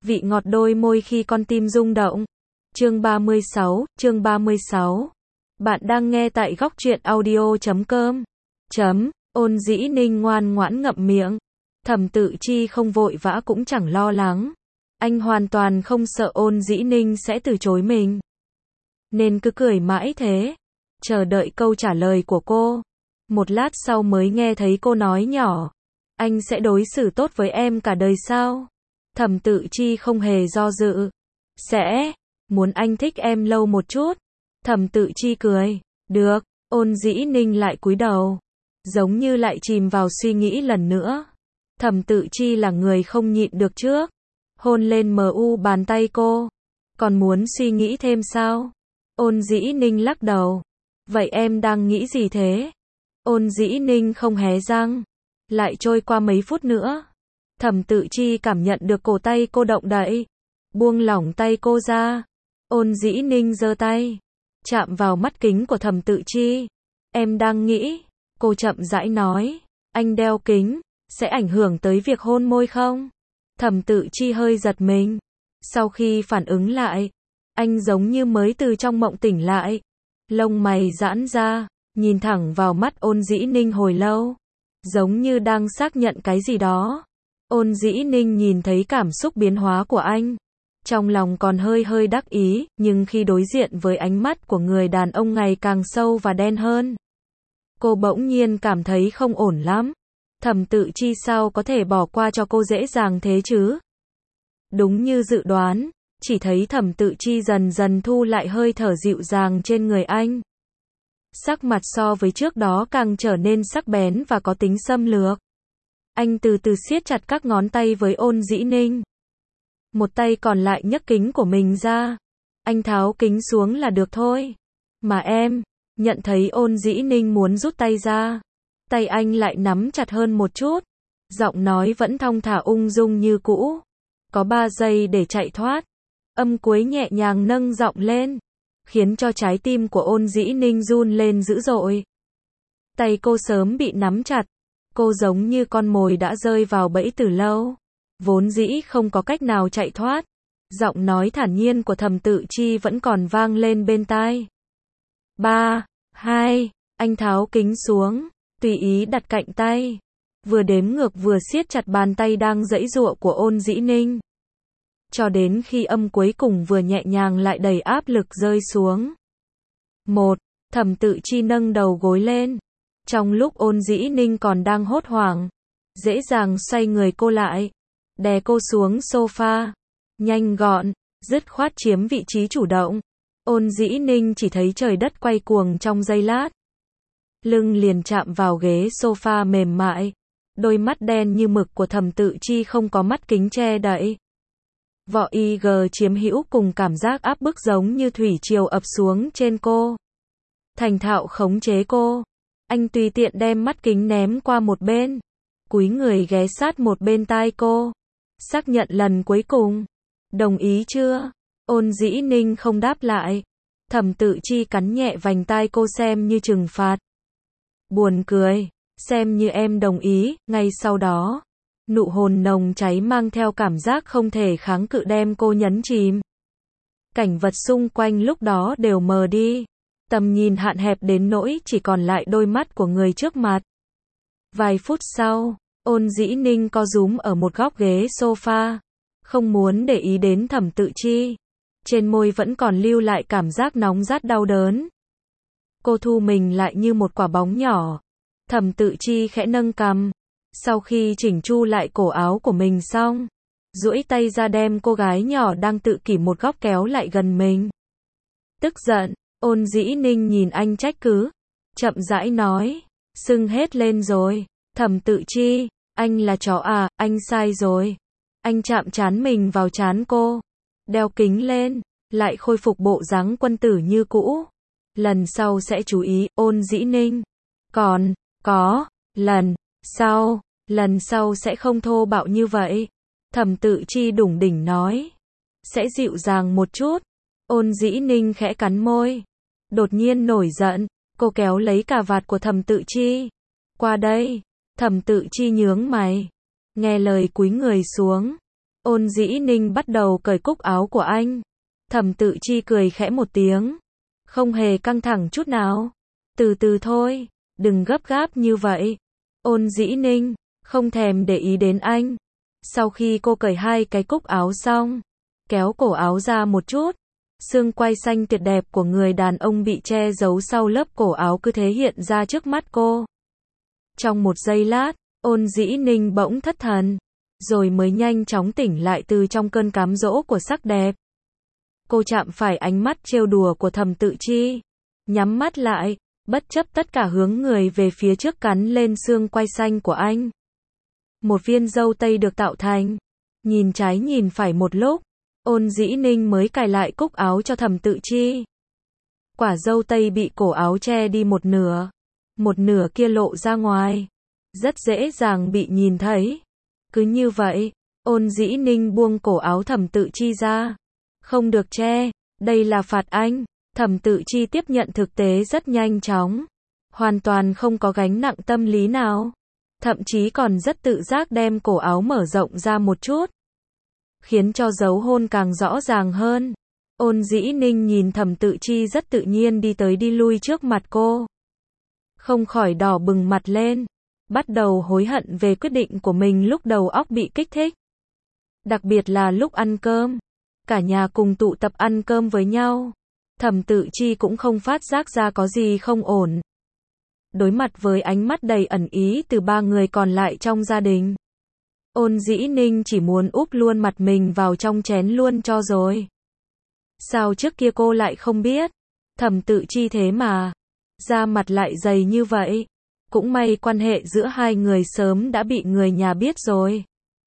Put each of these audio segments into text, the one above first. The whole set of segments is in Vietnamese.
vị ngọt đôi môi khi con tim rung động. Chương 36. Bạn đang nghe tại góc truyện audio.com. Ôn Dĩ Ninh ngoan ngoãn ngậm miệng. Thẩm Tự Chi không vội vã cũng chẳng lo lắng. Anh hoàn toàn không sợ Ôn Dĩ Ninh sẽ từ chối mình. Nên cứ cười mãi thế, chờ đợi câu trả lời của cô. Một lát sau mới nghe thấy cô nói nhỏ. Anh sẽ đối xử tốt với em cả đời sao? Thẩm Tự Chi không hề do dự. Sẽ, muốn anh thích em lâu một chút. Thẩm Tự Chi cười. Được, Ôn Dĩ Ninh lại cúi đầu. Giống như lại chìm vào suy nghĩ lần nữa. Thẩm Tự Chi là người không nhịn được trước. Hôn lên bàn tay cô. Còn muốn suy nghĩ thêm sao? Ôn Dĩ Ninh lắc đầu. Vậy em đang nghĩ gì thế? Ôn Dĩ Ninh không hé răng. Lại trôi qua mấy phút nữa. Thẩm Tự Chi cảm nhận được cổ tay cô động đậy. Buông lỏng tay cô ra. Ôn Dĩ Ninh giơ tay. Chạm vào mắt kính của Thẩm Tự Chi. Em đang nghĩ. Cô chậm rãi nói. Anh đeo kính. Sẽ ảnh hưởng tới việc hôn môi không? Thẩm Tự Chi hơi giật mình. Sau khi phản ứng lại. Anh giống như mới từ trong mộng tỉnh lại. Lông mày giãn ra. Nhìn thẳng vào mắt Ôn Dĩ Ninh hồi lâu. Giống như đang xác nhận cái gì đó. Ôn Dĩ Ninh nhìn thấy cảm xúc biến hóa của anh. Trong lòng còn hơi đắc ý, nhưng khi đối diện với ánh mắt của người đàn ông ngày càng sâu và đen hơn. Cô bỗng nhiên cảm thấy không ổn lắm. Thẩm Tự Chi sao có thể bỏ qua cho cô dễ dàng thế chứ? Đúng như dự đoán, chỉ thấy Thẩm Tự Chi dần dần thu lại hơi thở dịu dàng trên người anh. Sắc mặt so với trước đó càng trở nên sắc bén và có tính xâm lược. Anh từ từ siết chặt các ngón tay với Ôn Dĩ Ninh. Một tay còn lại nhấc kính của mình ra. Anh tháo kính xuống là được thôi. Mà em, nhận thấy Ôn Dĩ Ninh muốn rút tay ra. Tay anh lại nắm chặt hơn một chút. Giọng nói vẫn thong thả ung dung như cũ. Có 3 giây để chạy thoát. Âm cuối nhẹ nhàng nâng giọng lên. Khiến cho trái tim của Ôn Dĩ Ninh run lên dữ dội. Tay cô sớm bị nắm chặt. Cô giống như con mồi đã rơi vào bẫy từ lâu. Vốn dĩ không có cách nào chạy thoát. Giọng nói thản nhiên của Thẩm Tự Chi vẫn còn vang lên bên tai. 3, 2, anh tháo kính xuống. Tùy ý đặt cạnh tay. Vừa đếm ngược vừa siết chặt bàn tay đang giãy giụa của Ôn Dĩ Ninh. Cho đến khi âm cuối cùng vừa nhẹ nhàng lại đầy áp lực rơi xuống. 1. Thẩm Tự Chi nâng đầu gối lên. Trong lúc Ôn Dĩ Ninh còn đang hốt hoảng, dễ dàng xoay người cô lại, đè cô xuống sofa. Nhanh gọn, dứt khoát chiếm vị trí chủ động. Ôn Dĩ Ninh chỉ thấy trời đất quay cuồng trong giây lát. Lưng liền chạm vào ghế sofa mềm mại. Đôi mắt đen như mực của Thẩm Tự Chi không có mắt kính che đậy. Vỏ IG chiếm hữu cùng cảm giác áp bức giống như thủy triều ập xuống trên cô. Thành thạo khống chế cô. Anh tùy tiện đem mắt kính ném qua một bên. Cúi người ghé sát một bên tai cô. Xác nhận lần cuối cùng. Đồng ý chưa? Ôn Dĩ Ninh không đáp lại. Thẩm Tự Chi cắn nhẹ vành tai cô xem như trừng phạt. Buồn cười. Xem như em đồng ý. Ngay sau đó, nụ hôn nồng cháy mang theo cảm giác không thể kháng cự đem cô nhấn chìm. Cảnh vật xung quanh lúc đó đều mờ đi. Tầm nhìn hạn hẹp đến nỗi chỉ còn lại đôi mắt của người trước mặt. Vài phút sau, Ôn Dĩ Ninh co rúm ở một góc ghế sofa. Không muốn để ý đến Thẩm Tự Chi. Trên môi vẫn còn lưu lại cảm giác nóng rát đau đớn. Cô thu mình lại như một quả bóng nhỏ. Thẩm Tự Chi khẽ nâng cằm. Sau khi chỉnh chu lại cổ áo của mình xong, duỗi tay ra đem cô gái nhỏ đang tự kỷ một góc kéo lại gần mình. Tức giận, Ôn Dĩ Ninh nhìn anh trách cứ. Chậm rãi nói. Sưng hết lên rồi. Thẩm Tự Chi, anh là chó à, anh sai rồi. Anh chạm trán mình vào trán cô. Đeo kính lên, lại khôi phục bộ dáng quân tử như cũ. Lần sau sẽ chú ý, Ôn Dĩ Ninh. Còn, có, lần sau sẽ không thô bạo như vậy. Thẩm Tự Chi đủng đỉnh nói. Sẽ dịu dàng một chút. Ôn Dĩ Ninh khẽ cắn môi. Đột nhiên nổi giận, cô kéo lấy cà vạt của Thẩm Tự Chi. Qua đây. Thẩm Tự Chi nhướng mày. Nghe lời cúi người xuống. Ôn Dĩ Ninh bắt đầu cởi cúc áo của anh. Thẩm Tự Chi cười khẽ một tiếng. Không hề căng thẳng chút nào. Từ từ thôi, đừng gấp gáp như vậy. Ôn Dĩ Ninh không thèm để ý đến anh. Sau khi cô cởi hai cái cúc áo xong, kéo cổ áo ra một chút, xương quai xanh tuyệt đẹp của người đàn ông bị che giấu sau lớp cổ áo cứ thế hiện ra trước mắt cô. Trong một giây lát, Ôn Dĩ Ninh bỗng thất thần, rồi mới nhanh chóng tỉnh lại từ trong cơn cám dỗ của sắc đẹp. Cô chạm phải ánh mắt trêu đùa của Thẩm Tự Chi, nhắm mắt lại, bất chấp tất cả hướng người về phía trước cắn lên xương quai xanh của anh. Một viên dâu tây được tạo thành, nhìn trái nhìn phải một lúc, Ôn Dĩ Ninh mới cài lại cúc áo cho Thẩm Tự Chi. Quả dâu tây bị cổ áo che đi một nửa kia lộ ra ngoài, rất dễ dàng bị nhìn thấy. Cứ như vậy, Ôn Dĩ Ninh buông cổ áo Thẩm Tự Chi ra. Không được che, đây là phạt anh. Thẩm Tự Chi tiếp nhận thực tế rất nhanh chóng, hoàn toàn không có gánh nặng tâm lý nào, thậm chí còn rất tự giác đem cổ áo mở rộng ra một chút, khiến cho dấu hôn càng rõ ràng hơn. Ôn Dĩ Ninh nhìn Thẩm Tự Chi rất tự nhiên đi tới đi lui trước mặt cô, không khỏi đỏ bừng mặt lên, bắt đầu hối hận về quyết định của mình lúc đầu óc bị kích thích. Đặc biệt là lúc ăn cơm, cả nhà cùng tụ tập ăn cơm với nhau, Thẩm Tự Chi cũng không phát giác ra có gì không ổn. Đối mặt với ánh mắt đầy ẩn ý từ ba người còn lại trong gia đình, Ôn Dĩ Ninh chỉ muốn úp luôn mặt mình vào trong chén luôn cho rồi. Sao trước kia cô lại không biết? Thẩm Tự Chi thế mà da mặt lại dày như vậy. Cũng may quan hệ giữa hai người sớm đã bị người nhà biết rồi.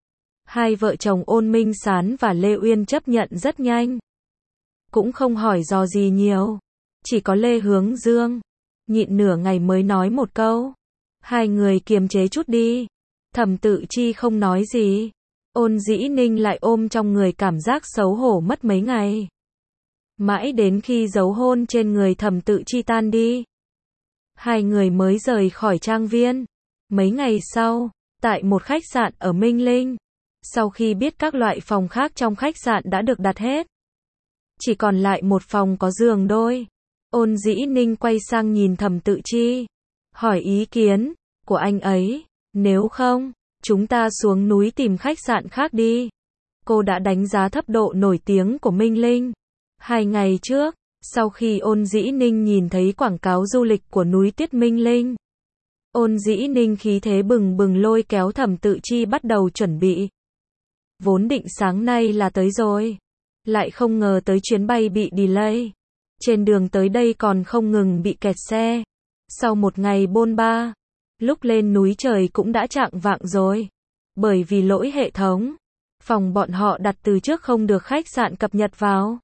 Hai vợ chồng Ôn Minh Sán và Lê Uyên chấp nhận rất nhanh, cũng không hỏi dò gì nhiều. Chỉ có Lê Hướng Dương nhịn nửa ngày mới nói một câu. Hai người kiềm chế chút đi. Thẩm Tự Chi không nói gì. Ôn Dĩ Ninh lại ôm trong người cảm giác xấu hổ mất mấy ngày. Mãi đến khi dấu hôn trên người Thẩm Tự Chi tan đi, hai người mới rời khỏi trang viên. Mấy ngày sau, tại một khách sạn ở Minh Linh, sau khi biết các loại phòng khác trong khách sạn đã được đặt hết, chỉ còn lại một phòng có giường đôi, Ôn Dĩ Ninh quay sang nhìn Thẩm Tự Chi, hỏi ý kiến của anh ấy. Nếu không, chúng ta xuống núi tìm khách sạn khác đi. Cô đã đánh giá thấp độ nổi tiếng của Minh Linh. 2 ngày trước, sau khi Ôn Dĩ Ninh nhìn thấy quảng cáo du lịch của núi Tuyết Minh Linh, Ôn Dĩ Ninh khí thế bừng bừng lôi kéo Thẩm Tự Chi bắt đầu chuẩn bị. Vốn định sáng nay là tới rồi, lại không ngờ tới chuyến bay bị delay. Trên đường tới đây còn không ngừng bị kẹt xe. Sau một ngày bôn ba, lúc lên núi trời cũng đã chạng vạng rồi. Bởi vì lỗi hệ thống, phòng bọn họ đặt từ trước không được khách sạn cập nhật vào.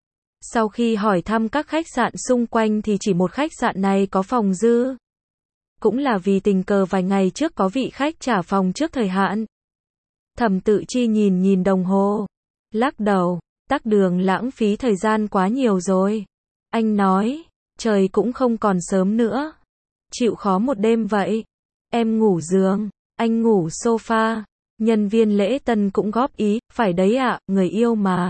Sau khi hỏi thăm các khách sạn xung quanh thì chỉ một khách sạn này có phòng dư. Cũng là vì tình cờ vài ngày trước có vị khách trả phòng trước thời hạn. Thẩm Tự Chi nhìn đồng hồ, lắc đầu, tắc đường lãng phí thời gian quá nhiều rồi. Anh nói, trời cũng không còn sớm nữa. Chịu khó một đêm vậy. Em ngủ giường, anh ngủ sofa. Nhân viên lễ tân cũng góp ý, phải đấy ạ, người yêu mà.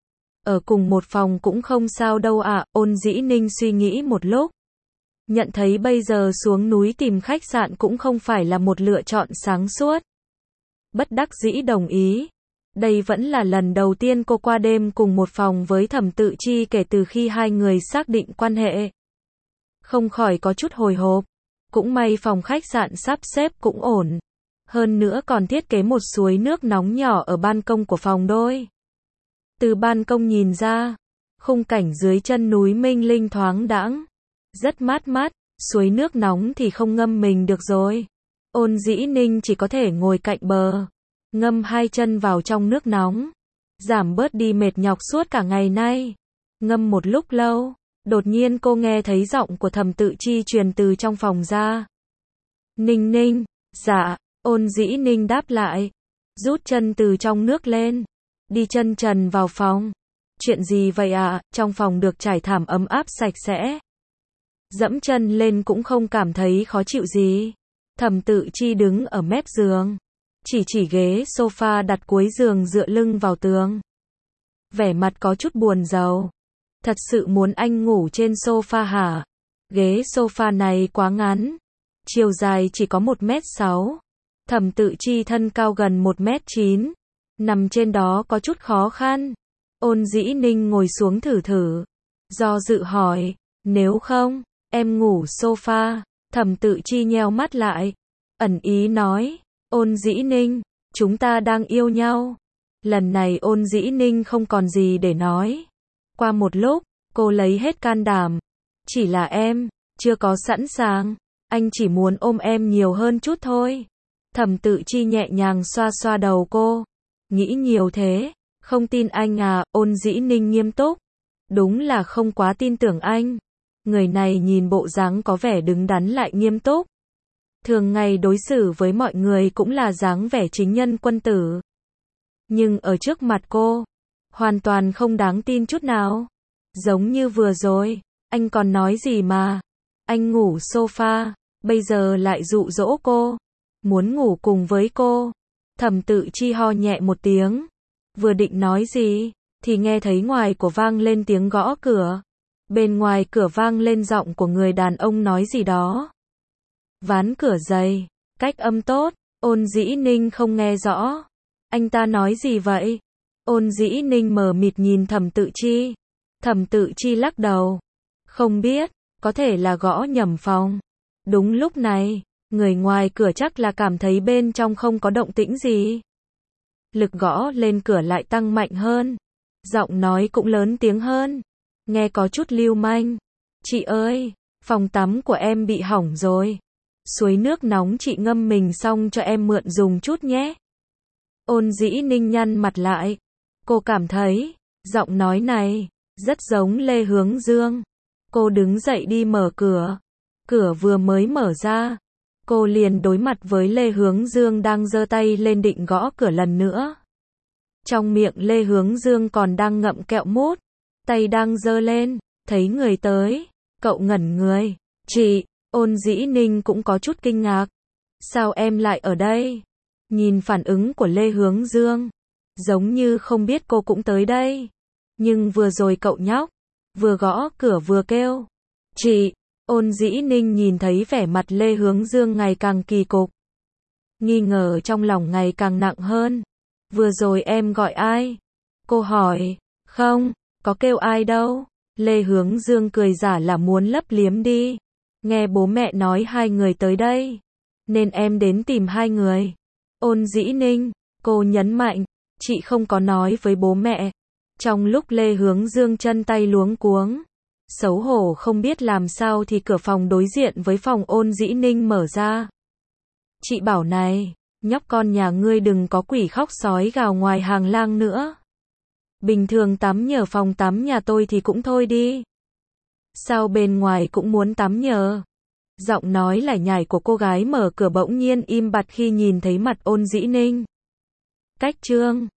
Ở cùng một phòng cũng không sao đâu ạ. Ôn Dĩ Ninh suy nghĩ một lúc, nhận thấy bây giờ xuống núi tìm khách sạn cũng không phải là một lựa chọn sáng suốt. Bất đắc dĩ đồng ý. Đây vẫn là lần đầu tiên cô qua đêm cùng một phòng với Thẩm Tự Chi kể từ khi hai người xác định quan hệ. Không khỏi có chút hồi hộp. Cũng may phòng khách sạn sắp xếp cũng ổn. Hơn nữa còn thiết kế một suối nước nóng nhỏ ở ban công của phòng đôi. Từ ban công nhìn ra, khung cảnh dưới chân núi Minh Linh thoáng đãng, rất mát mắt, suối nước nóng thì không ngâm mình được rồi. Ôn Dĩ Ninh chỉ có thể ngồi cạnh bờ, ngâm hai chân vào trong nước nóng, giảm bớt đi mệt nhọc suốt cả ngày nay. Ngâm một lúc lâu, đột nhiên cô nghe thấy giọng của Thẩm Tự Chi truyền từ trong phòng ra. Ninh Ninh, dạ. Ôn Dĩ Ninh đáp lại, rút chân từ trong nước lên, đi chân trần vào phòng. Chuyện gì vậy ạ? Trong phòng được trải thảm ấm áp sạch sẽ. Dẫm chân lên cũng không cảm thấy khó chịu gì. Thẩm Tự Chi đứng ở mép giường, chỉ ghế sofa đặt cuối giường dựa lưng vào tường. Vẻ mặt có chút buồn rầu. Thật sự muốn anh ngủ trên sofa hả? Ghế sofa này quá ngắn. Chiều dài chỉ có 1m6. Thẩm Tự Chi thân cao gần 1m9. Nằm trên đó có chút khó khăn. Ôn Dĩ Ninh ngồi xuống thử thử. Do dự hỏi, nếu không, em ngủ sofa. Thẩm Tự Chi nheo mắt lại. Ẩn ý nói, Ôn Dĩ Ninh, chúng ta đang yêu nhau. Lần này Ôn Dĩ Ninh không còn gì để nói. Qua một lúc, cô lấy hết can đảm. Chỉ là em, chưa có sẵn sàng. Anh chỉ muốn ôm em nhiều hơn chút thôi. Thẩm Tự Chi nhẹ nhàng xoa xoa đầu cô. Nghĩ nhiều thế, không tin anh à? Ôn Dĩ Ninh nghiêm túc. Đúng là không quá tin tưởng anh. Người này nhìn bộ dáng có vẻ đứng đắn lại nghiêm túc. Thường ngày đối xử với mọi người cũng là dáng vẻ chính nhân quân tử. Nhưng ở trước mặt cô, hoàn toàn không đáng tin chút nào. Giống như vừa rồi, anh còn nói gì mà. Anh ngủ sofa, bây giờ lại dụ dỗ cô. Muốn ngủ cùng với cô. Thẩm Tự Chi ho nhẹ một tiếng. Vừa định nói gì, thì nghe thấy ngoài của vang lên tiếng gõ cửa. Bên ngoài cửa vang lên giọng của người đàn ông nói gì đó. Ván cửa dày, cách âm tốt. Ôn Dĩ Ninh không nghe rõ. Anh ta nói gì vậy? Ôn Dĩ Ninh mờ mịt nhìn Thẩm Tự Chi. Thẩm Tự Chi lắc đầu. Không biết, có thể là gõ nhầm phòng. Đúng lúc này, người ngoài cửa chắc là cảm thấy bên trong không có động tĩnh gì. Lực gõ lên cửa lại tăng mạnh hơn. Giọng nói cũng lớn tiếng hơn. Nghe có chút lưu manh. Chị ơi, phòng tắm của em bị hỏng rồi. Suối nước nóng chị ngâm mình xong cho em mượn dùng chút nhé. Ôn Dĩ Ninh nhăn mặt lại. Cô cảm thấy, giọng nói này, rất giống Lê Hướng Dương. Cô đứng dậy đi mở cửa. Cửa vừa mới mở ra, cô liền đối mặt với Lê Hướng Dương đang giơ tay lên định gõ cửa lần nữa. Trong miệng Lê Hướng Dương còn đang ngậm kẹo mút, tay đang giơ lên, thấy người tới, cậu ngẩn người. Chị, Ôn Dĩ Ninh cũng có chút kinh ngạc. Sao em lại ở đây? Nhìn phản ứng của Lê Hướng Dương, giống như không biết cô cũng tới đây. Nhưng vừa rồi cậu nhóc, vừa gõ cửa vừa kêu. Chị, Ôn Dĩ Ninh nhìn thấy vẻ mặt Lê Hướng Dương ngày càng kỳ cục. Nghi ngờ trong lòng ngày càng nặng hơn. Vừa rồi em gọi ai? Cô hỏi. Không, có kêu ai đâu. Lê Hướng Dương cười giả là muốn lấp liếm đi. Nghe bố mẹ nói hai người tới đây, nên em đến tìm hai người. Ôn Dĩ Ninh, cô nhấn mạnh, chị không có nói với bố mẹ. Trong lúc Lê Hướng Dương chân tay luống cuống, xấu hổ không biết làm sao thì cửa phòng đối diện với phòng Ôn Dĩ Ninh mở ra. Chị bảo này, nhóc con nhà ngươi đừng có quỷ khóc sói gào ngoài hàng lang nữa. Bình thường tắm nhờ phòng tắm nhà tôi thì cũng thôi đi. Sao bên ngoài cũng muốn tắm nhờ? Giọng nói lải nhải của cô gái mở cửa bỗng nhiên im bặt khi nhìn thấy mặt Ôn Dĩ Ninh. Cách chương